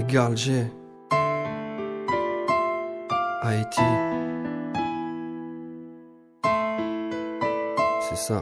Égal G. Haïti. C'est ça.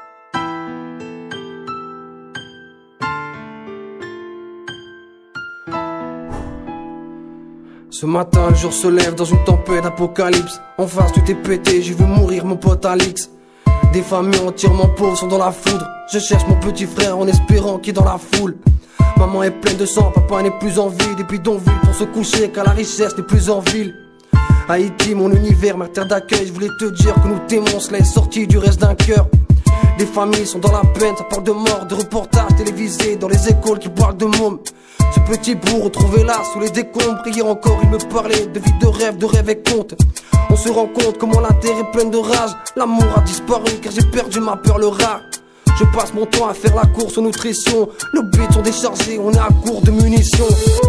Ce matin, le jour se lève dans une tempête d'apocalypse. En face, tout est pété, j'ai vu mourir mon pote Alix. Des familles entièrement pauvres sont dans la foudre. Je cherche mon petit frère en espérant qu'il est dans la foule. Maman est pleine de sang, papa n'est plus en vie. Des bidonvilles pour se coucher car la richesse n'est plus en ville. Haïti, mon univers, ma terre d'accueil. Je voulais te dire que nous t'aimons, cela est sorti du reste d'un cœur. Des familles sont dans la peine, ça parle de mort, de reportages télévisés dans les écoles qui parlent de mômes. Ce petit bout retrouvé là sous les décombres. Hier encore il me parlait de vie, de rêve et conte. On se rend compte comment la terre est pleine de rage. L'amour a disparu car j'ai perdu ma peur le rat. Je passe mon temps à faire la course aux nutritions. Nos bits sont déchargés, on est à court de munitions.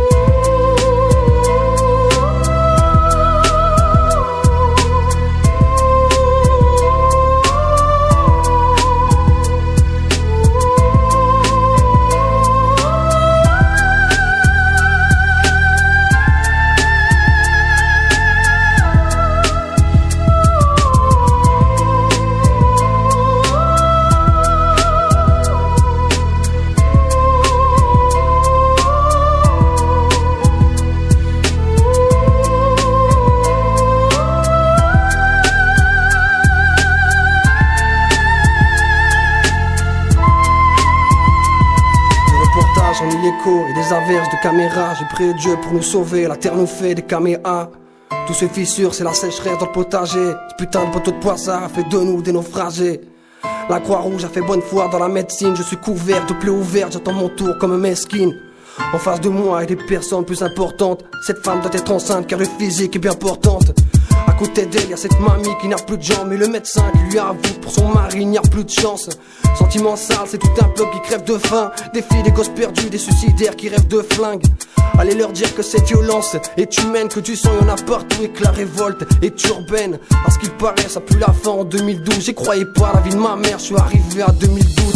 J'en ai l'écho et des averses de caméras. J'ai prié Dieu pour nous sauver, la terre nous fait des caméas. Tout se fissure, c'est la sécheresse dans le potager. Ce putain de poteau de poisson a fait de nous des naufragés. La Croix-Rouge a fait bonne foi dans la médecine. Je suis couvert de plaies ouvertes, j'attends mon tour comme un mesquine. En face de moi, il y a des personnes plus importantes. Cette femme doit être enceinte car le physique est bien portante. À côté d'elle, y a cette mamie qui n'a plus de jambes. Et le médecin qui lui avoue que pour son mari il n'y a plus de chance. Sentiment sale, c'est tout un peuple qui crève de faim. Des filles, des gosses perdus, des suicidaires qui rêvent de flingues. Allez leur dire que cette violence est humaine, que du sang y'en a partout et que la révolte est urbaine. À ce qu'il paraît, ça pue la fin en 2012. J'y croyais pas, la vie de ma mère, je suis arrivé à 2012.